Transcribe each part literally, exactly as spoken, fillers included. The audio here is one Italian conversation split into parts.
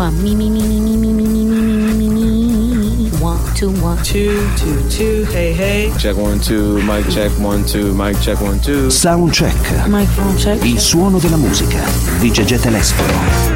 one, me, me, me, me, me, me, me, me, me, me, me, one, two, one, two, two, two, hey, hey. Check one, two, mic check one, two, mic check one, two. Sound check. Microphone check. Il suono della musica di Gegè Telesforo.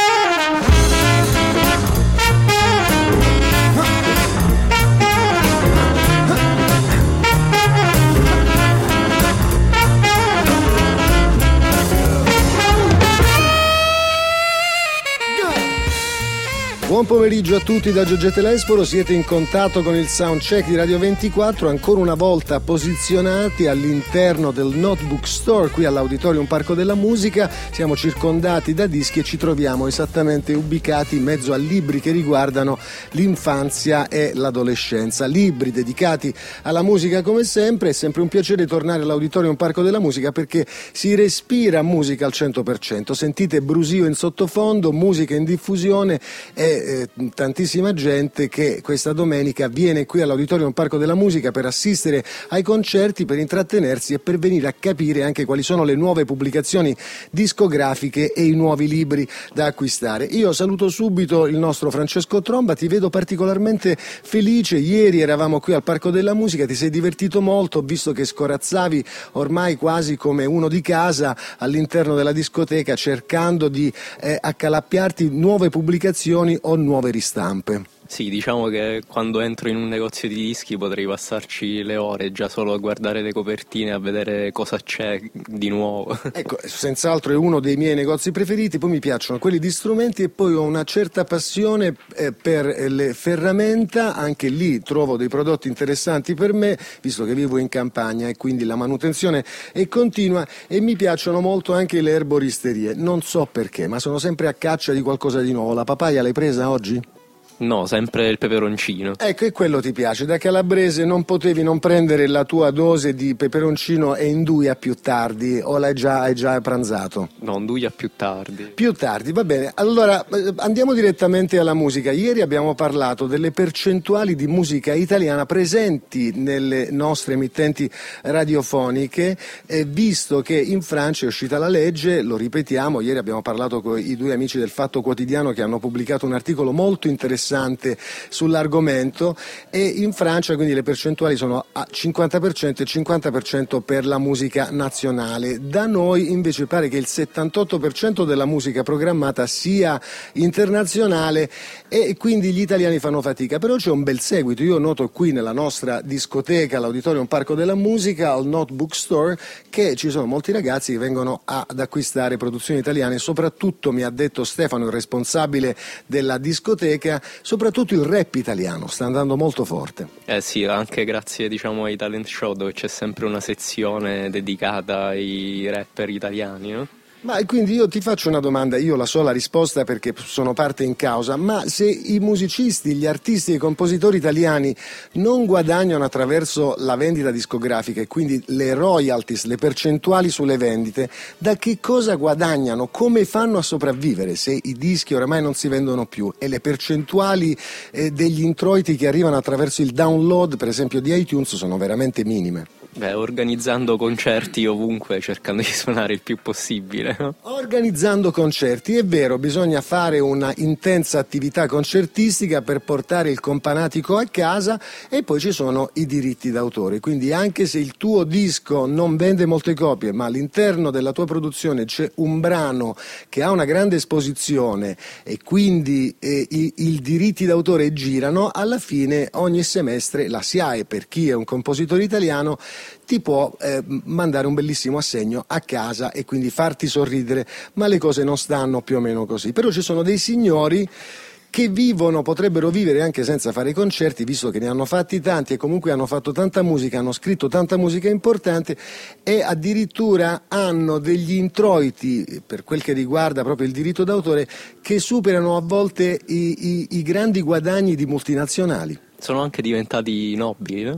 Buon pomeriggio a tutti da Gegè Telesforo, siete in contatto con il Soundcheck di Radio ventiquattro, ancora una volta posizionati all'interno del Notebook Store qui all'Auditorium Parco della Musica. Siamo circondati da dischi e ci troviamo esattamente ubicati in mezzo a libri che riguardano l'infanzia e l'adolescenza, libri dedicati alla musica come sempre. È sempre un piacere tornare all'Auditorium Parco della Musica perché si respira musica al cento per cento, sentite brusio in sottofondo, musica in diffusione e Eh, tantissima gente che questa domenica viene qui all'Auditorium Parco della Musica per assistere ai concerti, per intrattenersi e per venire a capire anche quali sono le nuove pubblicazioni discografiche e i nuovi libri da acquistare. Io saluto subito il nostro Francesco Tromba, ti vedo particolarmente felice. Ieri eravamo qui al Parco della Musica, ti sei divertito molto, ho visto che scorazzavi ormai quasi come uno di casa all'interno della discoteca cercando di eh, accalappiarti nuove pubblicazioni o nuove ristampe. Sì, diciamo che quando entro in un negozio di dischi potrei passarci le ore già solo a guardare le copertine, a vedere cosa c'è di nuovo. Ecco, senz'altro è uno dei miei negozi preferiti, poi mi piacciono quelli di strumenti e poi ho una certa passione eh, per le ferramenta, anche lì trovo dei prodotti interessanti per me, visto che vivo in campagna e quindi la manutenzione è continua, e mi piacciono molto anche le erboristerie, non so perché, ma sono sempre a caccia di qualcosa di nuovo. La papaya l'hai presa oggi? No, sempre il peperoncino. Ecco, e quello ti piace. Da calabrese non potevi non prendere la tua dose di peperoncino e induia più tardi, o l'hai già, hai già pranzato? No, induia più tardi. Più tardi, va bene. Allora, andiamo direttamente alla musica. Ieri abbiamo parlato delle percentuali di musica italiana presenti nelle nostre emittenti radiofoniche, e visto che in Francia è uscita la legge, lo ripetiamo, ieri abbiamo parlato con i due amici del Fatto Quotidiano che hanno pubblicato un articolo molto interessante sull'argomento, e in Francia quindi le percentuali sono a cinquanta per cento e cinquanta per cento per la musica nazionale. Da noi invece pare che il settantotto per cento della musica programmata sia internazionale e quindi gli italiani fanno fatica, però c'è un bel seguito. Io noto qui nella nostra discoteca, l'Auditorium Parco della Musica, al Notebook Store, che ci sono molti ragazzi che vengono ad acquistare produzioni italiane, soprattutto mi ha detto Stefano, il responsabile della discoteca, soprattutto il rap italiano sta andando molto forte. Eh sì, anche grazie diciamo ai talent show dove c'è sempre una sezione dedicata ai rapper italiani, no? Ma quindi io ti faccio una domanda, io la so la risposta perché sono parte in causa, ma se i musicisti, gli artisti e i compositori italiani non guadagnano attraverso la vendita discografica e quindi le royalties, le percentuali sulle vendite, da che cosa guadagnano? Come fanno a sopravvivere se i dischi oramai non si vendono più e le percentuali eh, degli introiti che arrivano attraverso il download, per esempio di iTunes, sono veramente minime? Beh, organizzando concerti ovunque, cercando di suonare il più possibile, no? Organizzando concerti, è vero, bisogna fare una intensa attività concertistica per portare il companatico a casa, e poi ci sono i diritti d'autore, quindi anche se il tuo disco non vende molte copie, ma all'interno della tua produzione c'è un brano che ha una grande esposizione e quindi eh, i, i diritti d'autore girano, alla fine ogni semestre la S I A E, per chi è un compositore italiano, ti può eh, mandare un bellissimo assegno a casa e quindi farti sorridere, ma le cose non stanno più o meno così. Però ci sono dei signori che vivono, potrebbero vivere anche senza fare concerti, visto che ne hanno fatti tanti e comunque hanno fatto tanta musica, hanno scritto tanta musica importante, e addirittura hanno degli introiti, per quel che riguarda proprio il diritto d'autore, che superano a volte i, i, i grandi guadagni di multinazionali. Sono anche diventati nobili, no?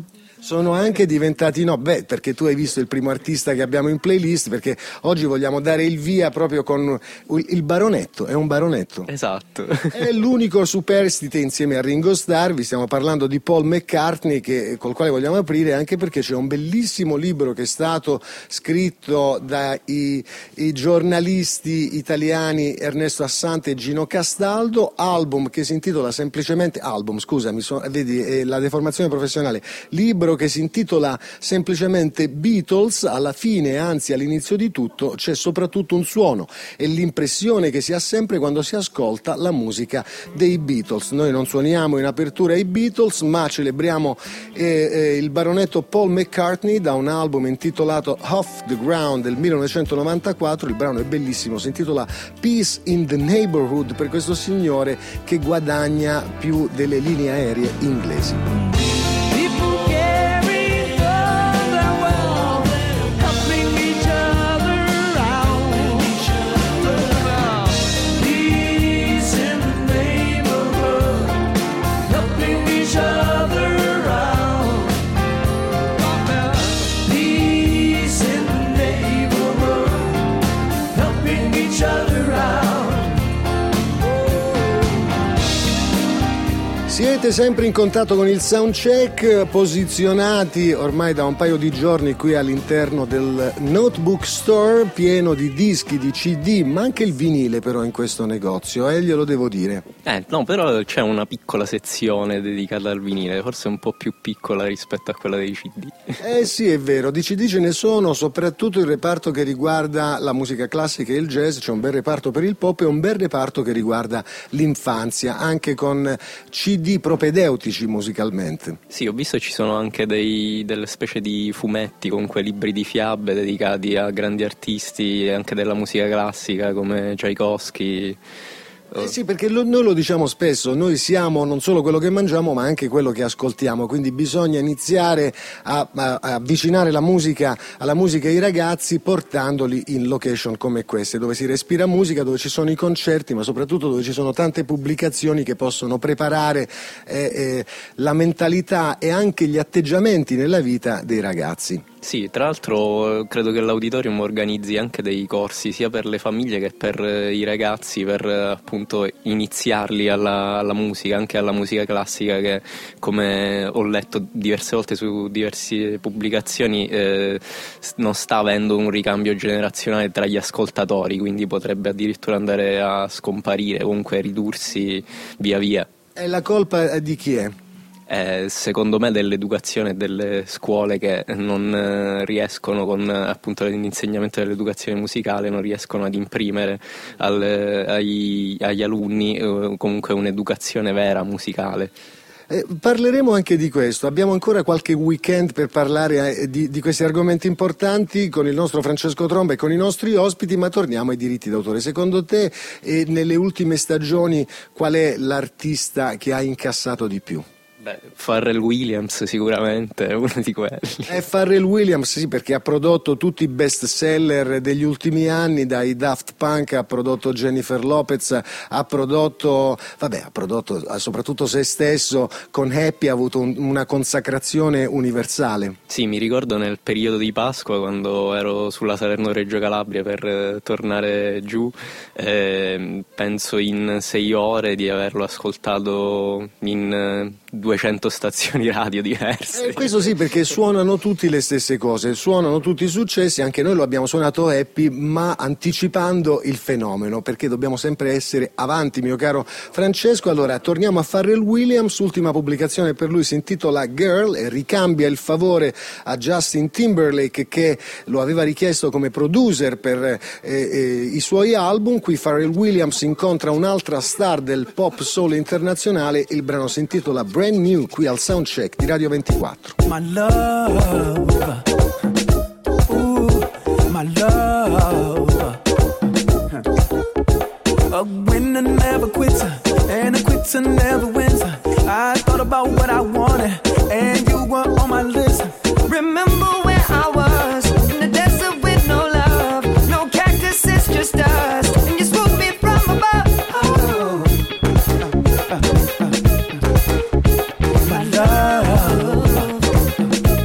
Sono anche diventati no, beh, perché tu hai visto il primo artista che abbiamo in playlist, perché oggi vogliamo dare il via proprio con il baronetto, è un baronetto. Esatto. È l'unico superstite insieme a Ringo Starr, vi stiamo parlando di Paul McCartney, che, col quale vogliamo aprire, anche perché c'è un bellissimo libro che è stato scritto dai i giornalisti italiani Ernesto Assante e Gino Castaldo, album che si intitola semplicemente, album scusa, mi so, vedi è la deformazione professionale, libro che si intitola semplicemente Beatles. Alla fine, anzi all'inizio di tutto, c'è soprattutto un suono e l'impressione che si ha sempre quando si ascolta la musica dei Beatles. Noi non suoniamo in apertura i Beatles, ma celebriamo eh, eh, il baronetto Paul McCartney da un album intitolato Off the Ground del millenovecentonovantaquattro. Il brano è bellissimo, si intitola Peace in the Neighborhood, per questo signore che guadagna più delle linee aeree inglesi. Siete sempre in contatto con il Soundcheck, posizionati ormai da un paio di giorni qui all'interno del Notebook Store, pieno di dischi, di C D, ma anche il vinile però in questo negozio, eh, glielo devo dire. Eh, no, però c'è una piccola sezione dedicata al vinile, forse un po' più piccola rispetto a quella dei C D. Eh sì, è vero, di C D ce ne sono, soprattutto il reparto che riguarda la musica classica e il jazz, c'è un bel reparto per il pop e un bel reparto che riguarda l'infanzia, anche con C D propedeutici musicalmente. Sì, ho visto ci sono anche dei, delle specie di fumetti, comunque libri di fiabe dedicati a grandi artisti anche della musica classica come Tchaikovsky. Eh sì, perché lo, noi lo diciamo spesso, noi siamo non solo quello che mangiamo ma anche quello che ascoltiamo, quindi bisogna iniziare a, a, a avvicinare la musica alla musica ai ragazzi portandoli in location come queste, dove si respira musica, dove ci sono i concerti, ma soprattutto dove ci sono tante pubblicazioni che possono preparare eh, eh, la mentalità e anche gli atteggiamenti nella vita dei ragazzi. Sì, tra l'altro credo che l'Auditorium organizzi anche dei corsi sia per le famiglie che per i ragazzi, per appunto iniziarli alla, alla musica, anche alla musica classica, che come ho letto diverse volte su diverse pubblicazioni eh, non sta avendo un ricambio generazionale tra gli ascoltatori, quindi potrebbe addirittura andare a scomparire, comunque ridursi via via. E la colpa di chi è? Eh, secondo me dell'educazione e delle scuole che non eh, riescono con appunto l'insegnamento dell'educazione musicale non riescono ad imprimere al, ai, agli alunni eh, comunque un'educazione vera musicale. Eh, parleremo anche di questo, abbiamo ancora qualche weekend per parlare eh, di, di questi argomenti importanti con il nostro Francesco Tromba e con i nostri ospiti, ma torniamo ai diritti d'autore. Secondo te eh, nelle ultime stagioni qual è l'artista che ha incassato di più? Beh, Pharrell Williams sicuramente è uno di quelli. È Pharrell Williams, sì, perché ha prodotto tutti i best seller degli ultimi anni, dai Daft Punk, ha prodotto Jennifer Lopez, ha prodotto, vabbè, ha prodotto soprattutto se stesso, con Happy ha avuto un, una consacrazione universale. Sì, mi ricordo nel periodo di Pasqua quando ero sulla Salerno-Reggio Calabria per eh, tornare giù, eh, penso in sei ore di averlo ascoltato in eh, duecento stazioni radio diverse. Eh, questo sì, perché suonano tutti le stesse cose, suonano tutti i successi, anche noi lo abbiamo suonato Happy, ma anticipando il fenomeno, perché dobbiamo sempre essere avanti, mio caro Francesco. Allora, torniamo a Pharrell Williams, ultima pubblicazione per lui si intitola Girl e ricambia il favore a Justin Timberlake, che lo aveva richiesto come producer per eh, eh, i suoi album. Qui Pharrell Williams incontra un'altra star del pop soul internazionale, il brano si intitola Brand New, qui al Soundcheck di Radio ventiquattro. My love, ooh, my love, a winner never quits, and a quitter never wins. I thought about what I wanted, and you were on my list. Remember where I was, in the desert with no love, no cactuses, just us, and you swooped me from above. Oh. Uh, uh, uh, uh. My love,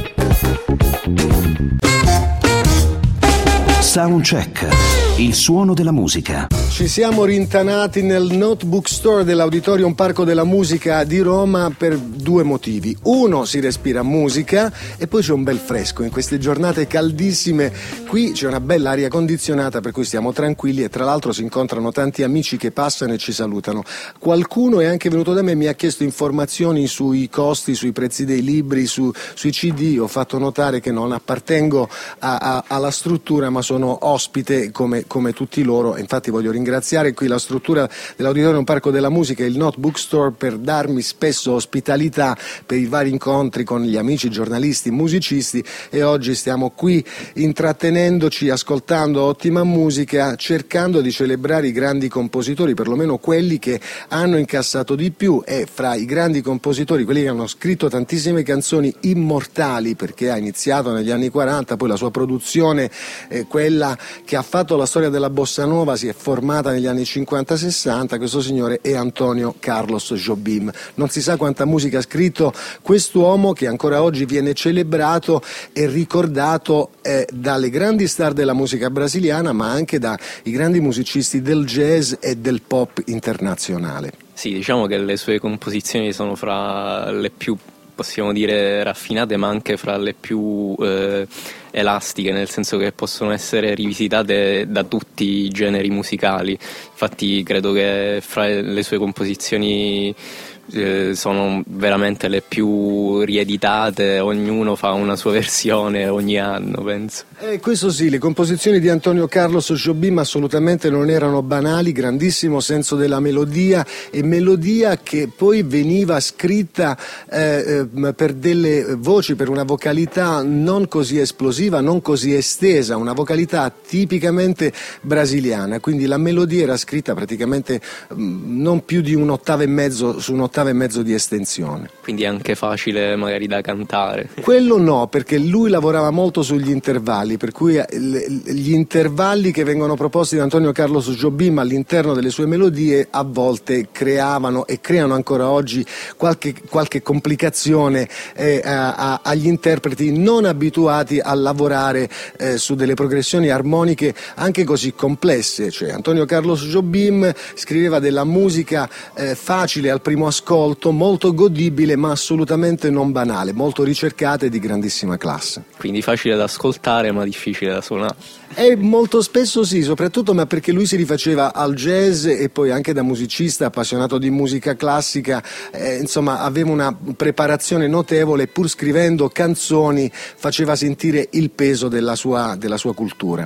Soundcheck, il suono della musica. Ci siamo rintanati nel Notebook Store dell'Auditorium Parco della Musica di Roma per due motivi. Uno, si respira musica e poi c'è un bel fresco. In queste giornate caldissime qui c'è una bella aria condizionata, per cui stiamo tranquilli, e tra l'altro si incontrano tanti amici che passano e ci salutano. Qualcuno è anche venuto da me e mi ha chiesto informazioni sui costi, sui prezzi dei libri, su, sui C D. Ho fatto notare che non appartengo a, a, alla struttura, ma sono ospite come, come tutti loro. Infatti voglio ringraziare qui la struttura dell'Auditorium Parco della Musica e il Notebook Store per darmi spesso ospitalità per i vari incontri con gli amici giornalisti, musicisti, e oggi stiamo qui intrattenendoci, ascoltando ottima musica, cercando di celebrare i grandi compositori, perlomeno quelli che hanno incassato di più, e fra i grandi compositori quelli che hanno scritto tantissime canzoni immortali, perché ha iniziato negli anni quaranta, poi la sua produzione, eh, quella che ha fatto la storia della bossa nova, si è formata negli anni cinquanta sessanta. Questo signore è Antonio Carlos Jobim. Non si sa quanta musica ha scritto quest'uomo, che ancora oggi viene celebrato e ricordato eh, dalle grandi star della musica brasiliana, ma anche dai grandi musicisti del jazz e del pop internazionale. Sì, diciamo che le sue composizioni sono fra le più, possiamo dire, raffinate, ma anche fra le più eh, elastiche, nel senso che possono essere rivisitate da tutti i generi musicali. Infatti credo che fra le sue composizioni eh, sono veramente le più rieditate, ognuno fa una sua versione ogni anno, penso. Eh, questo sì, le composizioni di Antonio Carlos Jobim assolutamente non erano banali, grandissimo senso della melodia, e melodia che poi veniva scritta eh, eh, per delle voci, per una vocalità non così esplosiva, non così estesa, una vocalità tipicamente brasiliana, quindi la melodia era scritta praticamente mh, non più di un'ottava e mezzo, su un'ottava e mezzo di estensione. Quindi è anche facile magari da cantare. Quello no, perché lui lavorava molto sugli intervalli, per cui gli intervalli che vengono proposti da Antonio Carlos Jobim all'interno delle sue melodie a volte creavano e creano ancora oggi qualche, qualche complicazione eh, a, a, agli interpreti non abituati a lavorare eh, su delle progressioni armoniche anche così complesse. Cioè, Antonio Carlos Jobim scriveva della musica eh, facile al primo ascolto, molto godibile ma assolutamente non banale, molto ricercata e di grandissima classe. Quindi facile da ascoltare ma difficile da suonare. E molto spesso sì, soprattutto ma perché lui si rifaceva al jazz, e poi anche da musicista appassionato di musica classica, eh, insomma aveva una preparazione notevole, pur scrivendo canzoni faceva sentire il peso della sua, della sua cultura.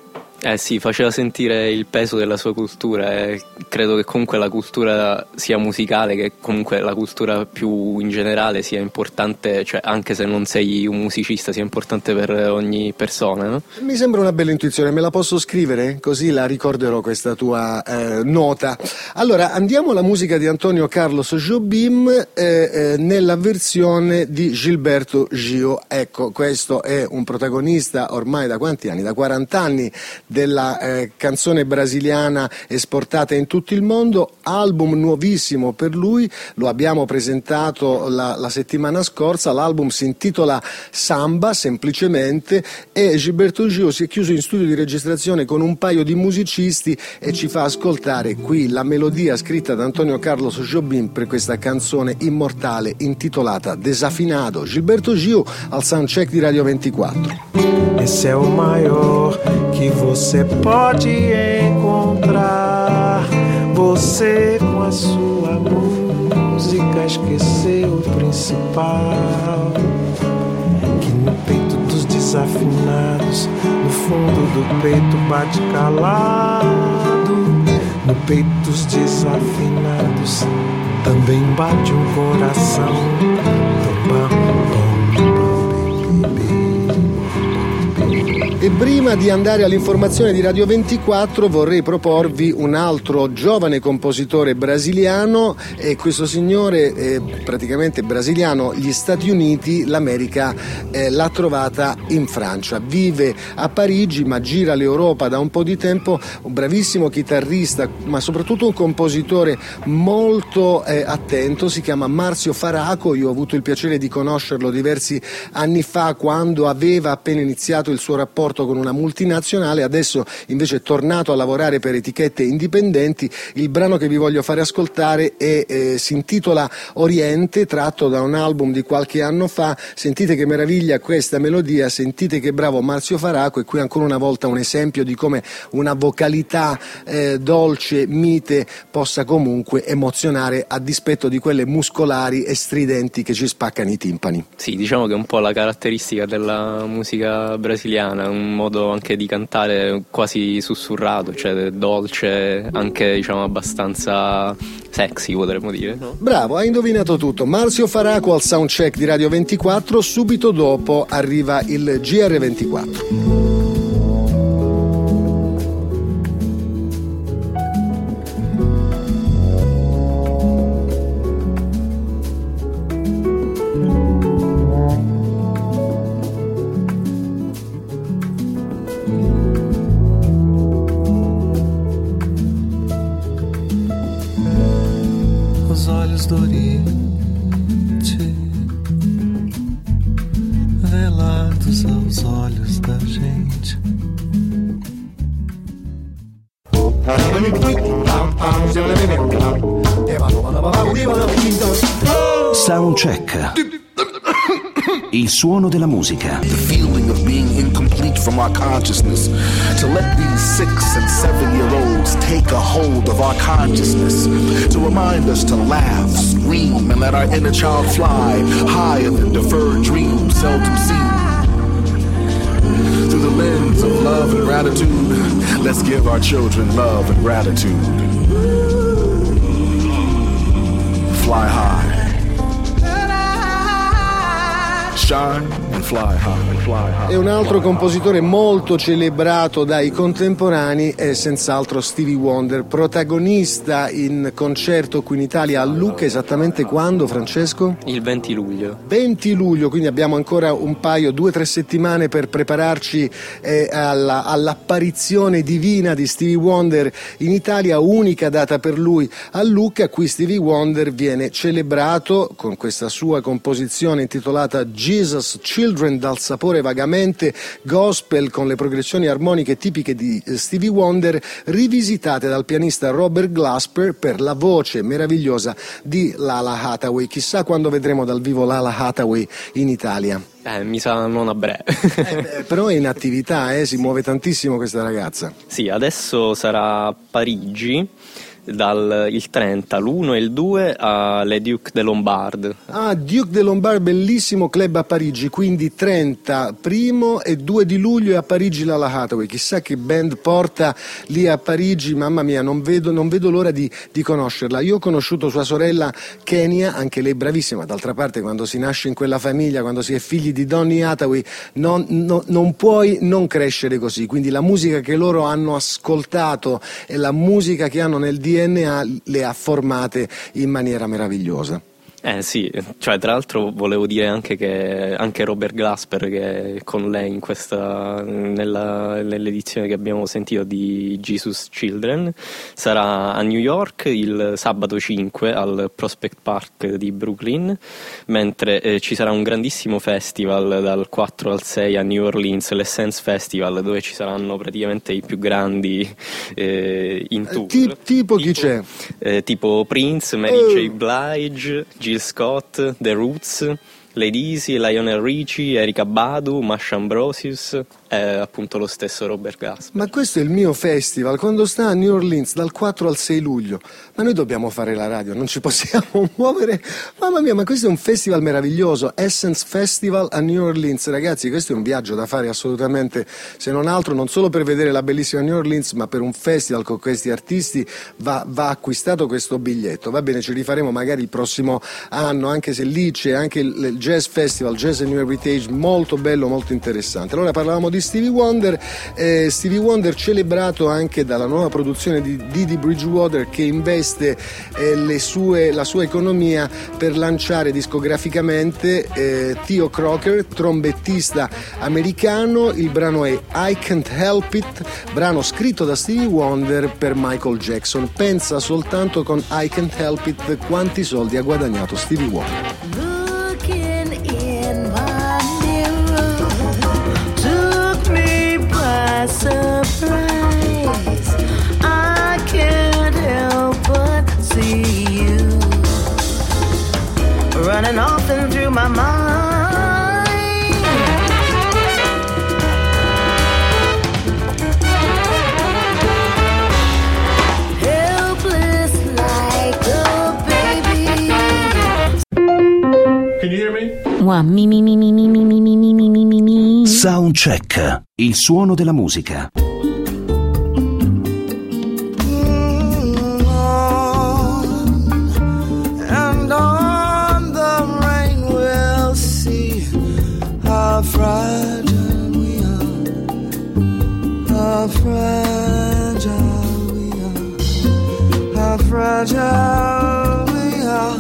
Eh sì, faceva sentire il peso della sua cultura, e credo che comunque la cultura sia musicale, che comunque la cultura più in generale sia importante, cioè anche se non sei un musicista sia importante per ogni persona, no? Mi sembra una bella intuizione, me la posso scrivere? Così la ricorderò questa tua eh, nota. Allora, andiamo alla musica di Antonio Carlos Jobim eh, eh, nella versione di Gilberto Gil. Ecco, questo è un protagonista ormai da quanti anni? Da quaranta anni della eh, canzone brasiliana esportata in tutto il mondo, album nuovissimo per lui, lo abbiamo presentato la, la settimana scorsa. L'album si intitola Samba, semplicemente, e Gilberto Gil si è chiuso in studio di registrazione con un paio di musicisti e ci fa ascoltare qui la melodia scritta da Antonio Carlos Jobim per questa canzone immortale intitolata Desafinado. Gilberto Gil al soundcheck di Radio ventiquattro. Esse é o maior que você pode encontrar. Você com a sua música esqueceu o principal. Que no peito dos desafinados, no fundo do peito bate calado. No peito dos desafinados também bate um coração. Bam, bam, bam, bam. E prima di andare all'informazione di Radio ventiquattro vorrei proporvi un altro giovane compositore brasiliano, e questo signore è praticamente brasiliano, gli Stati Uniti, l'America eh, l'ha trovata in Francia, vive a Parigi ma gira l'Europa da un po' di tempo, un bravissimo chitarrista ma soprattutto un compositore molto eh, attento, si chiama Márcio Faraco. Io ho avuto il piacere di conoscerlo diversi anni fa quando aveva appena iniziato il suo rapporto rapporto con una multinazionale, adesso invece è tornato a lavorare per etichette indipendenti. Il brano che vi voglio fare ascoltare è, eh, si intitola Oriente, tratto da un album di qualche anno fa. Sentite che meraviglia questa melodia, sentite che bravo Marzio Faraco, e qui ancora una volta un esempio di come una vocalità eh, dolce, mite, possa comunque emozionare a dispetto di quelle muscolari e stridenti che ci spaccano i timpani. Sì, diciamo che è un po' la caratteristica della musica brasiliana, un modo anche di cantare quasi sussurrato, cioè dolce, anche diciamo abbastanza sexy, potremmo dire, no? Bravo, hai indovinato tutto. Marzio Faraco al soundcheck di Radio ventiquattro, subito dopo arriva il G R ventiquattro. Os olhos do Oriente, velados aos olhos da gente. Soundcheck. Il suono della musica. The feeling of being incomplete from our consciousness. To let these six and seven year olds take a hold of our consciousness. To remind us to laugh, scream, and let our inner child fly higher than deferred dreams seldom seen. Through the lens of love and gratitude, let's give our children love and gratitude. Fly high. Shine and fly high, fly high. E un altro compositore molto celebrato dai contemporanei è senz'altro Stevie Wonder, protagonista in concerto qui in Italia a Lucca. Esattamente quando, Francesco? Il venti luglio. venti luglio, quindi abbiamo ancora un paio, due o tre settimane per prepararci eh, alla, all'apparizione divina di Stevie Wonder in Italia, unica data per lui a Lucca. Qui Stevie Wonder viene celebrato con questa sua composizione intitolata Jesus Children, dal sapore vagamente gospel, con le progressioni armoniche tipiche di Stevie Wonder, rivisitate dal pianista Robert Glasper per la voce meravigliosa di Lala Hathaway. Chissà quando vedremo dal vivo Lala Hathaway in Italia. Eh, mi sa non a breve. eh, però è in attività, eh, si muove tantissimo questa ragazza. Sì, adesso sarà a Parigi dal il trenta, l'uno e il due alle Duke de Lombard. Ah, Duke de Lombard, bellissimo club a Parigi, quindi trenta, primo e due di luglio, e a Parigi Lala Hathaway. Chissà che band porta lì a Parigi, mamma mia, non vedo, non vedo l'ora di, di conoscerla. Io ho conosciuto sua sorella Kenya, anche lei bravissima. D'altra parte, quando si nasce in quella famiglia, quando si è figli di Donny Hathaway, non, no, non puoi non crescere così. Quindi la musica che loro hanno ascoltato e la musica che hanno nel D N A le ha formate in maniera meravigliosa. Eh sì, cioè tra l'altro volevo dire anche che anche Robert Glasper, che è con lei in questa nella, nell'edizione che abbiamo sentito di Jesus Children, sarà a New York il sabato cinque al Prospect Park di Brooklyn, mentre eh, ci sarà un grandissimo festival dal quattro al sei a New Orleans, l'Essence Festival, dove ci saranno praticamente i più grandi eh, in tour. T- tipo chi tipo, c'è? Eh, tipo Prince, Mary oh. J. Blige, Jill Scott, The Roots, Lady Easy, Lionel Richie, Erykah Badu, Masha Ambrosius e appunto lo stesso Robert Glasper. Ma questo è il mio festival, quando sta a New Orleans dal quattro al sei luglio. Ma noi dobbiamo fare la radio, non ci possiamo muovere. Mamma mia, ma questo è un festival meraviglioso, Essence Festival a New Orleans. Ragazzi, questo è un viaggio da fare assolutamente, se non altro non solo per vedere la bellissima New Orleans, ma per un festival con questi artisti va, va acquistato questo biglietto. Va bene, ci rifaremo magari il prossimo anno, anche se lì c'è anche il, il Jazz Festival, Jazz and New Heritage, molto bello, molto interessante. Allora parlavamo di Stevie Wonder, eh, Stevie Wonder celebrato anche dalla nuova produzione di Didi Bridgewater, che investe eh, le sue, la sua economia per lanciare discograficamente eh, Theo Crocker, trombettista americano. Il brano è I Can't Help It, brano scritto da Stevie Wonder per Michael Jackson. Pensa soltanto con I Can't Help It quanti soldi ha guadagnato Stevie Wonder. Looking in my mirror took me running off and through my mind. Helpless like a baby. Can you hear me? Wow, mi mi mi mi mi mi mi mi mi mi mi mi. Soundcheck, il suono della musica. And on the rain we'll see how fragile we are, how fragile we are, how fragile we are,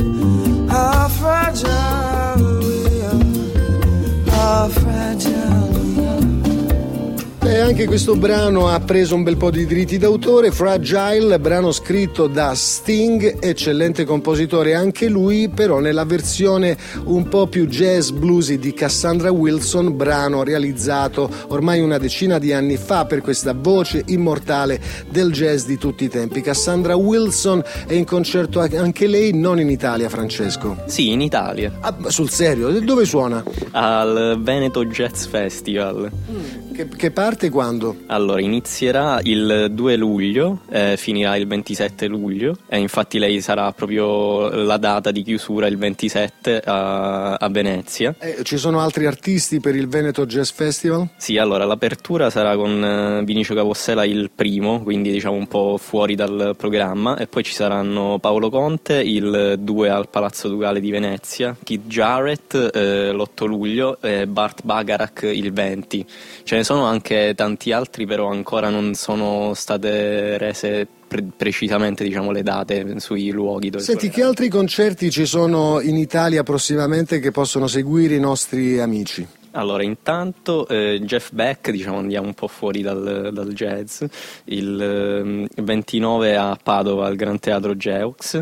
how fragile we are, how fragile we are. E anche questo brano ha preso un bel po' di diritti d'autore. Fragile, brano scritto da Sting, eccellente compositore anche lui, però nella versione un po' più jazz bluesy di Cassandra Wilson, brano realizzato ormai una decina di anni fa per questa voce immortale del jazz di tutti i tempi. Cassandra Wilson è in concerto anche lei, non in Italia, Francesco? Sì, in Italia. Ah, sul serio? Dove suona? Al Veneto Jazz Festival. Che, che parte quando? Allora, inizierà il due luglio, eh, finirà il ventisette luglio, e infatti lei sarà proprio la data di chiusura il ventisette a, a Venezia. Eh, ci sono altri artisti per il Veneto Jazz Festival? Sì, allora l'apertura sarà con eh, Vinicio Capossela il primo, quindi diciamo un po' fuori dal programma, e poi ci saranno Paolo Conte il due al Palazzo Ducale di Venezia, Keith Jarrett eh, l'otto luglio e Bart Bacharach il venti. Ce ne sono anche tanti altri, però ancora non sono state rese pre- precisamente, diciamo, le date sui luoghi dove Senti, che altri concerti ci sono in Italia prossimamente che possono seguire i nostri amici? Allora, intanto eh, Jeff Beck, diciamo, andiamo un po' fuori dal, dal jazz, il eh, ventinove a Padova al Gran Teatro Geux.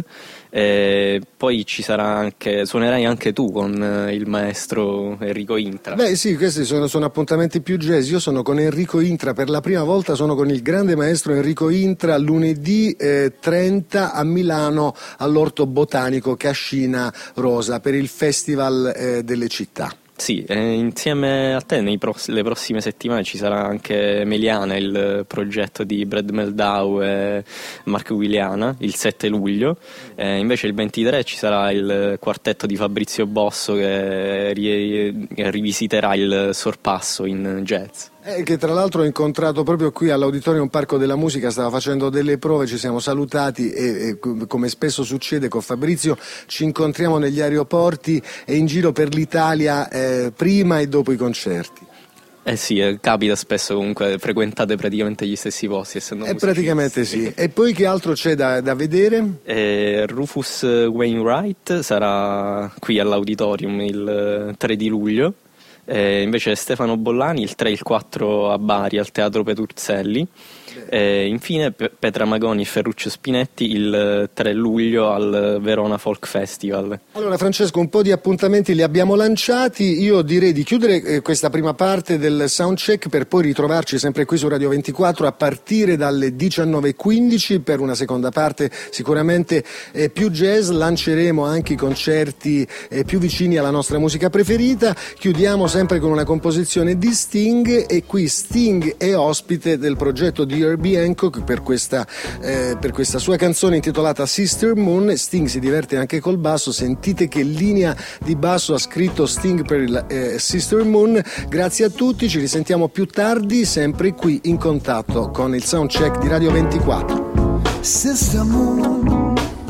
E poi ci sarà anche, suonerai anche tu con eh, il maestro Enrico Intra. Beh sì, questi sono, sono appuntamenti più jazz. Io sono con Enrico Intra per la prima volta, sono con il grande maestro Enrico Intra lunedì eh, trenta a Milano all'Orto Botanico Cascina Rosa per il Festival eh, delle città. Sì, eh, insieme a te nei pross- le prossime settimane ci sarà anche Meliana, il progetto di Brad Meldau e Marco Guiliana, il sette luglio. Eh, invece il ventitré ci sarà il quartetto di Fabrizio Bosso che ri- rivisiterà il sorpasso in jazz. Eh, che tra l'altro ho incontrato proprio qui all'Auditorium Parco della Musica, stava facendo delle prove, ci siamo salutati e, e come spesso succede con Fabrizio ci incontriamo negli aeroporti e in giro per l'Italia eh, prima e dopo i concerti. Eh sì, eh, capita spesso, comunque frequentate praticamente gli stessi posti, essendo Eh, praticamente sì. E poi che altro c'è da, da vedere? Eh, Rufus Wainwright sarà qui all'Auditorium il tre di luglio. Eh, invece Stefano Bollani il tre e il quattro a Bari al Teatro Petruzzelli. E infine P- Petra Magoni e Ferruccio Spinetti il tre luglio al Verona Folk Festival. Allora Francesco, un po' di appuntamenti li abbiamo lanciati. Io direi di chiudere eh, questa prima parte del soundcheck per poi ritrovarci sempre qui su Radio ventiquattro a partire dalle diciannove e quindici per una seconda parte sicuramente eh, più jazz. Lanceremo anche i concerti eh, più vicini alla nostra musica preferita. Chiudiamo sempre con una composizione di Sting, e qui Sting è ospite del progetto di Herbie Hancock per questa, eh, per questa sua canzone intitolata Sister Moon. Sting si diverte anche col basso, sentite che linea di basso ha scritto Sting per il eh, Sister Moon. Grazie a tutti, ci risentiamo più tardi sempre qui in contatto con il soundcheck di Radio ventiquattro. Sister Moon,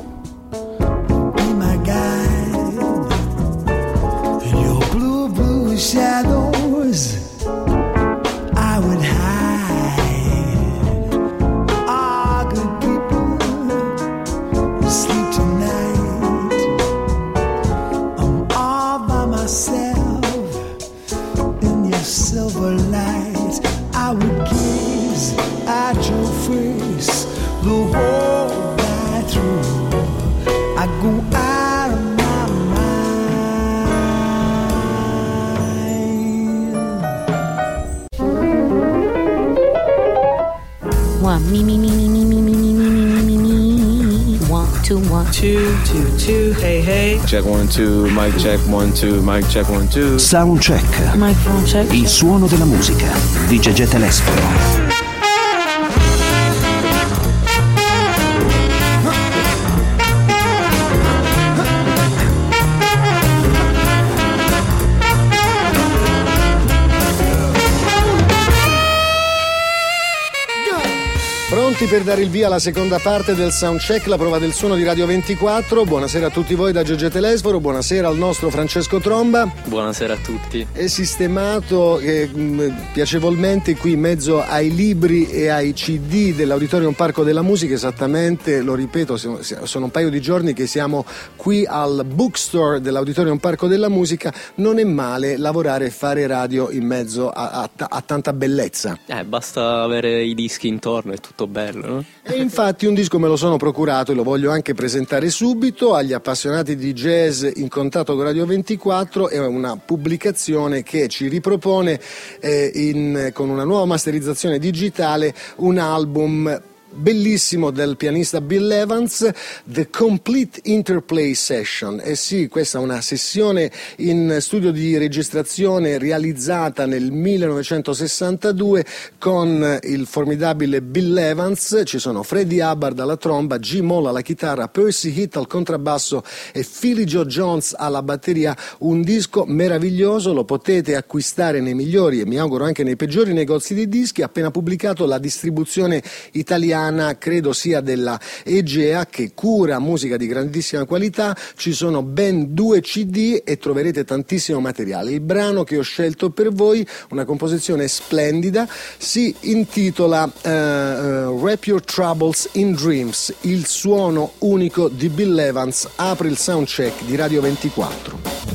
be my guide in your blue, blue shadows. I would hide. Ah, good people, sleep tonight. I'm all by myself in your silver light. I would gaze at your face the whole night through. I go out of my One, me, me, me, me, me, me, me, me, me, me, me, me. One, two, one. Two, two, two, hey, hey. Check one, two, mic check one, two, mic check one, two. Soundcheck. Microphone check. Il suono della musica di Gegè Telesforo. Pronti per dare il via alla seconda parte del Soundcheck, la prova del suono di Radio ventiquattro. Buonasera a tutti voi da Gegè Telesforo, buonasera al nostro Francesco Tromba. Buonasera a tutti. È sistemato eh, piacevolmente qui in mezzo ai libri e ai C D dell'Auditorium Parco della Musica, esattamente, lo ripeto, sono, sono un paio di giorni che siamo qui al bookstore dell'Auditorium Parco della Musica. Non è male lavorare e fare radio in mezzo a, a, a tanta bellezza. Eh, basta avere i dischi intorno, è tutto bello, no? E infatti un disco me lo sono procurato e lo voglio anche presentare subito agli appassionati di jazz in contatto con Radio ventiquattro. È una pubblicazione che ci ripropone eh, in, con una nuova masterizzazione digitale un album bellissimo del pianista Bill Evans, The Complete Interplay Session. E eh sì, questa è una sessione in studio di registrazione realizzata nel millenovecentosessantadue con il formidabile Bill Evans. Ci sono Freddie Hubbard alla tromba, Jim Moll alla chitarra, Percy Heath al contrabbasso e Philly Joe Jones alla batteria. Un disco meraviglioso, lo potete acquistare nei migliori e mi auguro anche nei peggiori negozi di dischi. Appena pubblicato, la distribuzione italiana credo sia della Egea, che cura musica di grandissima qualità. Ci sono ben due C D e troverete tantissimo materiale. Il brano che ho scelto per voi, una composizione splendida, si intitola uh, uh, Wrap Your Troubles in Dreams, il suono unico di Bill Evans. Apre il Soundcheck di Radio ventiquattro.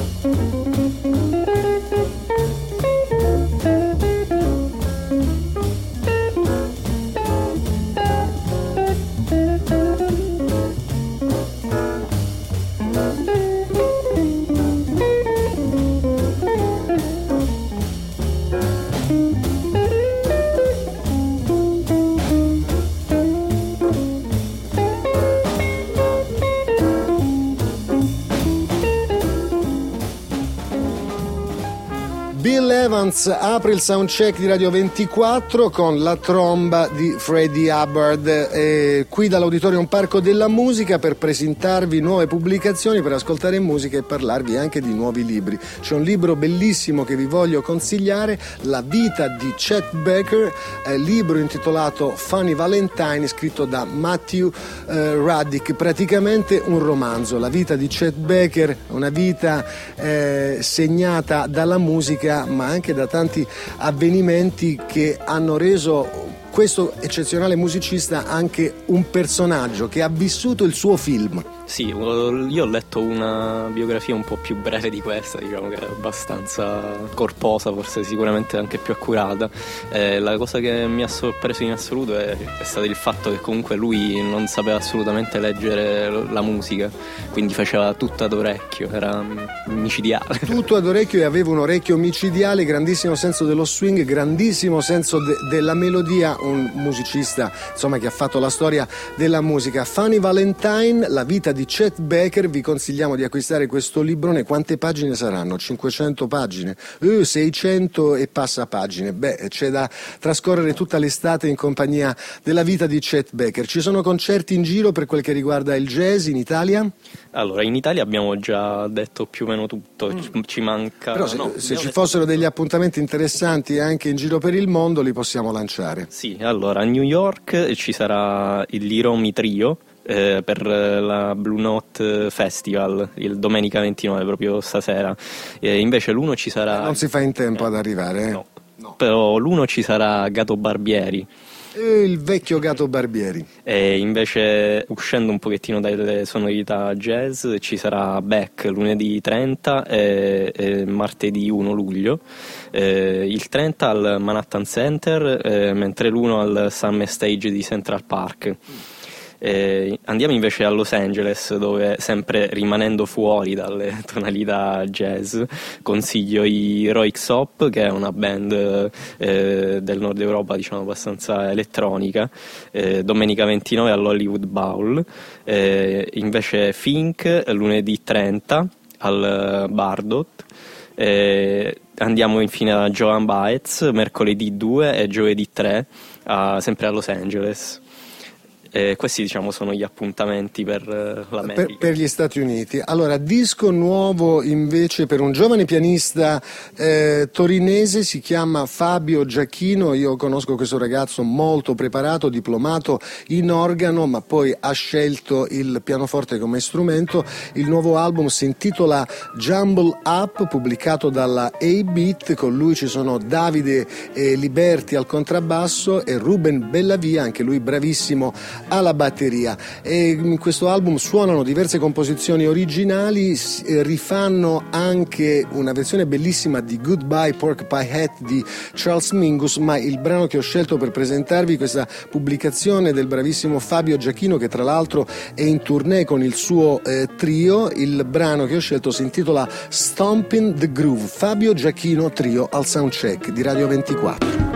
Bill Evans apre il Soundcheck di Radio ventiquattro con la tromba di Freddie Hubbard, eh, qui dall'Auditorium Parco della Musica per presentarvi nuove pubblicazioni, per ascoltare musica e parlarvi anche di nuovi libri. C'è un libro bellissimo che vi voglio consigliare, La vita di Chet Baker, eh, libro intitolato Funny Valentine, scritto da Matthew eh, Ruddick, praticamente un romanzo. La vita di Chet Baker, una vita eh, segnata dalla musica ma anche da tanti avvenimenti che hanno reso questo eccezionale musicista anche un personaggio che ha vissuto il suo film. Sì, io ho letto una biografia un po' più breve di questa, diciamo che è abbastanza corposa, forse sicuramente anche più accurata. Eh, la cosa che mi ha sorpreso in assoluto è, è stato il fatto che comunque lui non sapeva assolutamente leggere la musica, quindi faceva tutto ad orecchio, era micidiale. Tutto ad orecchio, e aveva un orecchio micidiale, grandissimo senso dello swing, grandissimo senso de- della melodia, un musicista insomma che ha fatto la storia della musica. Funny Valentine, la vita di di Chet Baker. Vi consigliamo di acquistare questo librone. Quante pagine saranno? cinquecento pagine? Uh, seicento e passa pagine. Beh, c'è da trascorrere tutta l'estate in compagnia della vita di Chet Baker. Ci sono concerti in giro per quel che riguarda il jazz in Italia? Allora, in Italia abbiamo già detto più o meno tutto, mm. ci manca... Però se, no, se ci fossero degli appuntamenti interessanti anche in giro per il mondo li possiamo lanciare. Sì, allora a New York ci sarà il Liromi Trio, Eh, per la Blue Note Festival il domenica ventinove, proprio stasera. Eh, invece l'uno ci sarà... Non si fa in tempo eh, ad arrivare, eh? No. no. Però l'uno ci sarà Gato Barbieri. E il vecchio Gato Barbieri. E invece, uscendo un pochettino dalle sonorità jazz, ci sarà Beck lunedì trenta e, e martedì primo luglio. Eh, il trenta al Manhattan Center, eh, mentre l'uno al Summer Stage di Central Park. Eh, andiamo invece a Los Angeles, dove, sempre rimanendo fuori dalle tonalità jazz, consiglio i Röyksopp, che è una band eh, del nord Europa, diciamo abbastanza elettronica, eh, domenica ventinove all'Hollywood Bowl. Eh, invece Fink lunedì trenta al Bardot. Eh, andiamo infine a Joan Baez mercoledì due e giovedì tre a, sempre a Los Angeles. Eh, questi diciamo sono gli appuntamenti per uh, l'America. Per, per gli Stati Uniti. Allora, disco nuovo invece per un giovane pianista eh, torinese, si chiama Fabio Giachino. Io conosco questo ragazzo molto preparato, diplomato in organo, ma poi ha scelto il pianoforte come strumento. Il nuovo album si intitola Jumble Up, pubblicato dalla A-Beat. Con lui ci sono Davide eh, Liberti al contrabbasso e Ruben Bellavia, anche lui bravissimo alla batteria. E in questo album suonano diverse composizioni originali, rifanno anche una versione bellissima di Goodbye Porcupine Hat di Charles Mingus, ma il brano che ho scelto per presentarvi questa pubblicazione del bravissimo Fabio Giachino, che tra l'altro è in tournée con il suo eh, trio, il brano che ho scelto si intitola Stompin' the Groove. Fabio Giachino Trio al Soundcheck di Radio ventiquattro.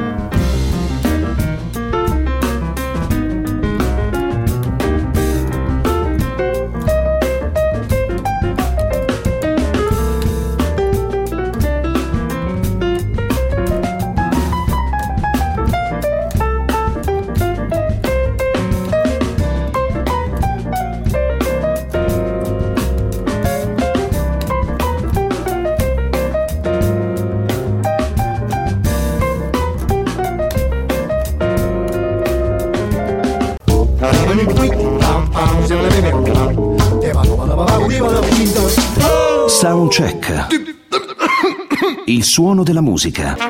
Soundcheck. Il suono della musica.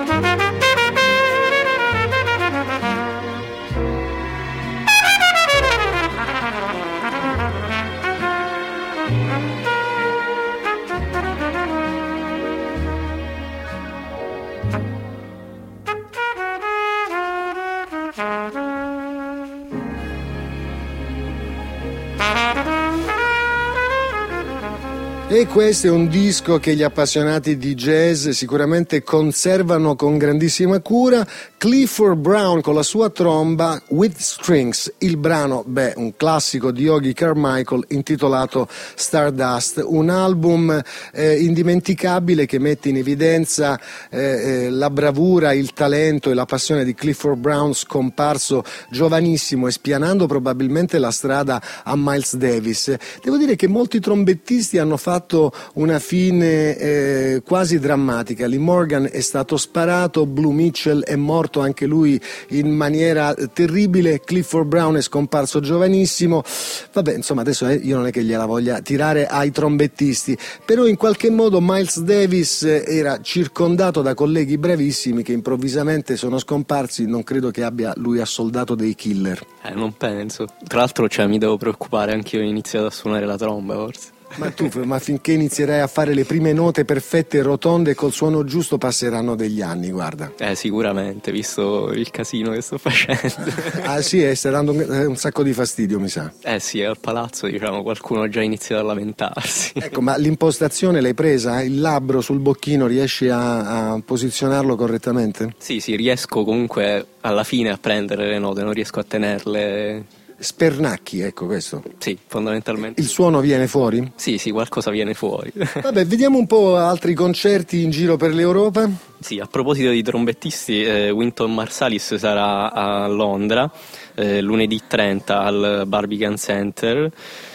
E questo è un disco che gli appassionati di jazz sicuramente conservano con grandissima cura. Clifford Brown con la sua tromba, With Strings, il brano, beh, un classico di Yogi Carmichael intitolato Stardust, un album eh, indimenticabile che mette in evidenza eh, eh, la bravura, il talento e la passione di Clifford Brown, scomparso giovanissimo e spianando probabilmente la strada a Miles Davis. Devo dire che molti trombettisti hanno fatto una fine eh, quasi drammatica. Lee Morgan è stato sparato, Blue Mitchell è morto anche lui in maniera terribile, Clifford Brown è scomparso giovanissimo. Vabbè, insomma, adesso eh, io non è che gliela voglia tirare ai trombettisti, però in qualche modo Miles Davis era circondato da colleghi bravissimi che improvvisamente sono scomparsi. Non credo che abbia lui assoldato dei killer. Eh, non penso. Tra l'altro, cioè, mi devo preoccupare, anche io ho iniziato a suonare la tromba, forse. Ma tu, ma finché inizierai a fare le prime note perfette e rotonde col suono giusto passeranno degli anni, guarda. Eh, sicuramente, visto il casino che sto facendo. Ah sì, eh, stai dando un, un sacco di fastidio, mi sa. Eh sì, al palazzo, diciamo, qualcuno ha già iniziato a lamentarsi. Ecco, ma l'impostazione l'hai presa? Il labbro sul bocchino riesci a, a posizionarlo correttamente? Sì, sì, riesco comunque alla fine a prendere le note, non riesco a tenerle. Spernacchi, ecco questo. Sì, fondamentalmente. Il suono viene fuori? Sì, sì, qualcosa viene fuori. Vabbè, vediamo un po' altri concerti in giro per l'Europa. Sì, a proposito di trombettisti, eh, Wynton Marsalis sarà a Londra eh, lunedì trenta al Barbican Center.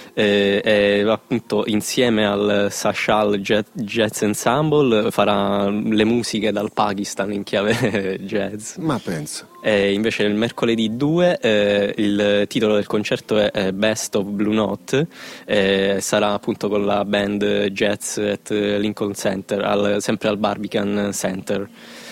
Eh, e appunto insieme al Sashal Jazz Ensemble farà le musiche dal Pakistan in chiave jazz. Ma penso. E invece il mercoledì due eh, il titolo del concerto è Best of Blue Note, eh, sarà appunto con la band Jazz at Lincoln Center, al, sempre al Barbican Center.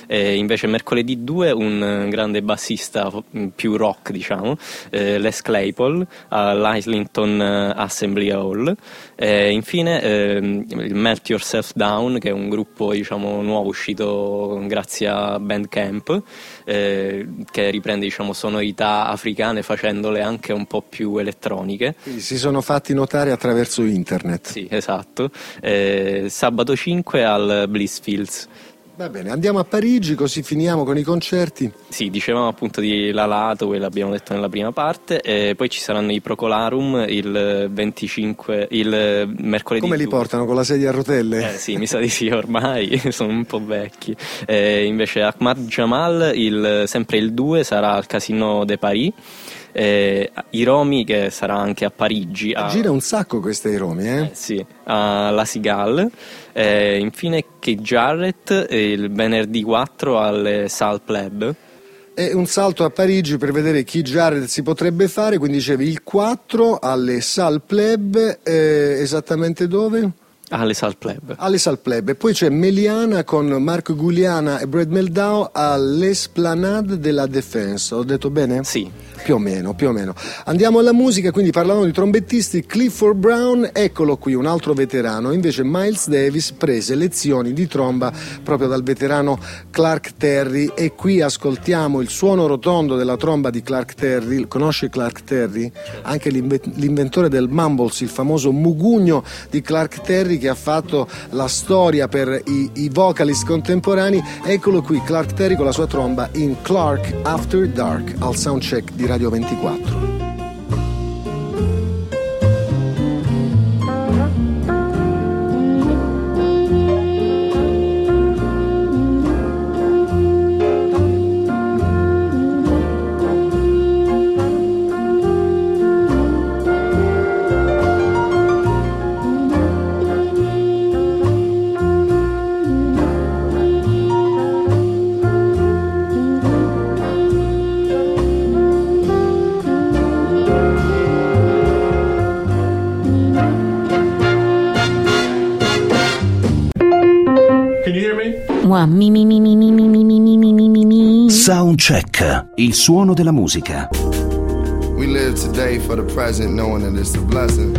E invece mercoledì due un grande bassista più rock, diciamo, eh, Les Claypool all'Islington Assembly Hall. E infine eh, il Melt Yourself Down, che è un gruppo, diciamo, nuovo uscito grazie a Bandcamp, eh, che riprende, diciamo, sonorità africane facendole anche un po' più elettroniche. Quindi si sono fatti notare attraverso internet. Sì, esatto. Eh, sabato cinque al Blissfields. Va bene, andiamo a Parigi così finiamo con i concerti. Sì, dicevamo appunto di Lalato, quello l'abbiamo detto nella prima parte, e poi ci saranno i Procolarum il venticinque, il mercoledì. Come li portano, con la sedia a rotelle? Eh sì, mi sa di sì, ormai sono un po' vecchi. E invece Ahmad Jamal, il, sempre il due, sarà al Casino de Paris. Eh, i Romi, che sarà anche a Parigi, a... gira un sacco questa i Romi, eh? eh sì, alla Cigale. Eh, infine Keith Jarrett il venerdì quattro alle Sal Pleb. E un salto a Parigi per vedere chi Jarrett si potrebbe fare, quindi dicevi il quattro alle Sal Pleb, eh, esattamente dove? Alle Sal Pleb. Alle Sal Pleb. E poi c'è Meliana con Marco Guliana e Brad Meldau all'Esplanade de la Défense. Ho detto bene? Sì. Più o meno, più o meno. Andiamo alla musica, quindi parlavamo di trombettisti. Clifford Brown, eccolo qui, un altro veterano. Invece Miles Davis prese lezioni di tromba proprio dal veterano Clark Terry, e qui ascoltiamo il suono rotondo della tromba di Clark Terry. Conosci Clark Terry? Anche l'inventore del mumbles, il famoso mugugno di Clark Terry, che ha fatto la storia per i, i vocalist contemporanei. Eccolo qui, Clark Terry con la sua tromba in Clark After Dark al soundcheck di Radio ventiquattro. Mi mi mi mi mi mi mi mi mi mi mi mi. Soundcheck, il suono della musica. We live today for the present, knowing that it's a blessing.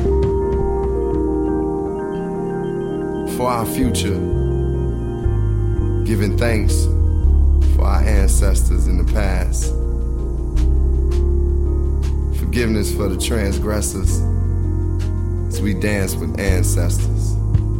For our future, giving thanks for our ancestors in the past. Forgiveness for the transgressors as we dance with ancestors.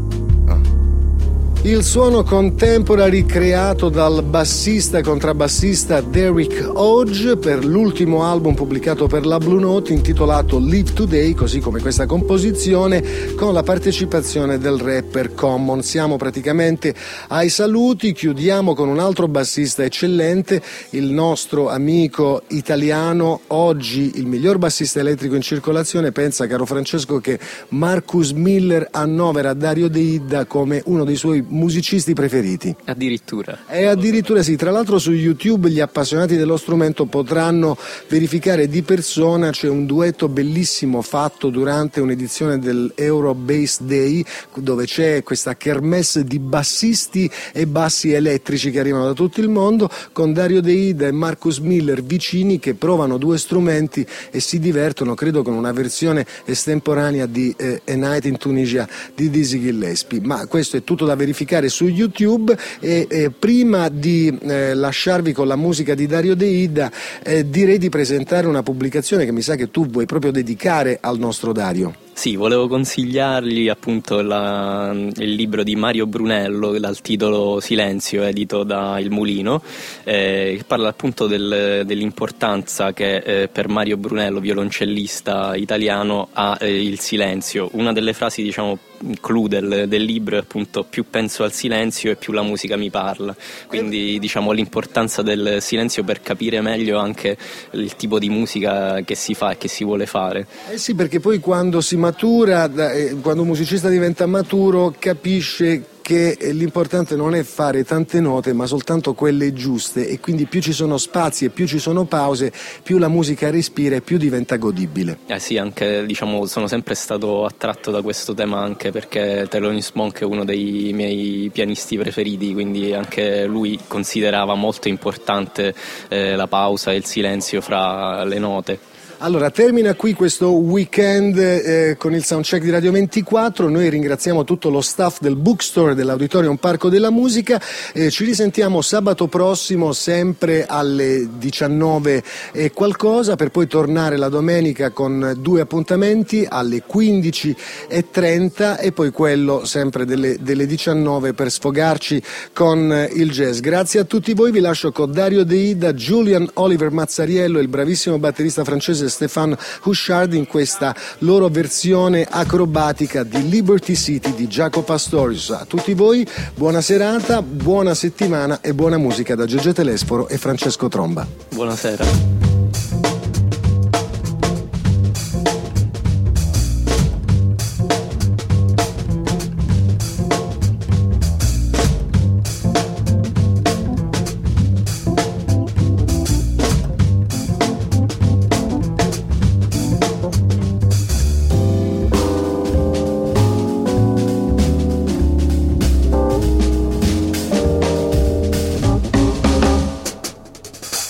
Il suono contemporary creato dal bassista e contrabbassista Derrick Hodge per l'ultimo album pubblicato per la Blue Note intitolato Live Today, così come questa composizione, con la partecipazione del rapper Common. Siamo praticamente ai saluti, chiudiamo con un altro bassista eccellente, il nostro amico italiano, oggi il miglior bassista elettrico in circolazione. Pensa, caro Francesco, che Marcus Miller annovera Dario De Ida come uno dei suoi musicisti preferiti. Addirittura. E addirittura sì, tra l'altro su YouTube gli appassionati dello strumento potranno verificare di persona, c'è un duetto bellissimo fatto durante un'edizione del Euro Bass Day, dove c'è questa kermesse di bassisti e bassi elettrici che arrivano da tutto il mondo, con Dario De Ida e Marcus Miller vicini che provano due strumenti e si divertono, credo con una versione estemporanea di eh, A Night in Tunisia di Dizzy Gillespie. Ma questo è tutto da verificare su YouTube, e eh, prima di eh, lasciarvi con la musica di Dario De Ida eh, direi di presentare una pubblicazione che mi sa che tu vuoi proprio dedicare al nostro Dario. Sì, volevo consigliargli appunto la, il libro di Mario Brunello dal titolo Silenzio, edito da Il Mulino, eh, che parla appunto del, dell'importanza che eh, per Mario Brunello, violoncellista italiano, ha eh, il silenzio. Una delle frasi, diciamo, clou del, del libro è appunto: più penso al silenzio e più la musica mi parla. Quindi, diciamo, l'importanza del silenzio per capire meglio anche il tipo di musica che si fa e che si vuole fare. Eh sì, perché poi quando si matura, quando un musicista diventa maturo, capisce che l'importante non è fare tante note ma soltanto quelle giuste, e quindi più ci sono spazi e più ci sono pause, più la musica respira e più diventa godibile. Eh sì, anche diciamo sono sempre stato attratto da questo tema, anche perché Thelonious Monk è uno dei miei pianisti preferiti, quindi anche lui considerava molto importante eh, la pausa e il silenzio fra le note. Allora, termina qui questo weekend eh, con il soundcheck di Radio ventiquattro. Noi ringraziamo tutto lo staff del Bookstore dell'Auditorium Parco della Musica. Eh, ci risentiamo sabato prossimo sempre alle diciannove e qualcosa, per poi tornare la domenica con due appuntamenti alle quindici e trenta e poi quello sempre delle, delle diciannove per sfogarci con il jazz. Grazie a tutti voi, vi lascio con Dario De Ida, Julian Oliver Mazzariello e il bravissimo batterista francese Stéphane Houchard in questa loro versione acrobatica di Liberty City di Jaco Pastorius. A tutti voi buona serata, buona settimana e buona musica da Giorgio Telesforo e Francesco Tromba. Buonasera.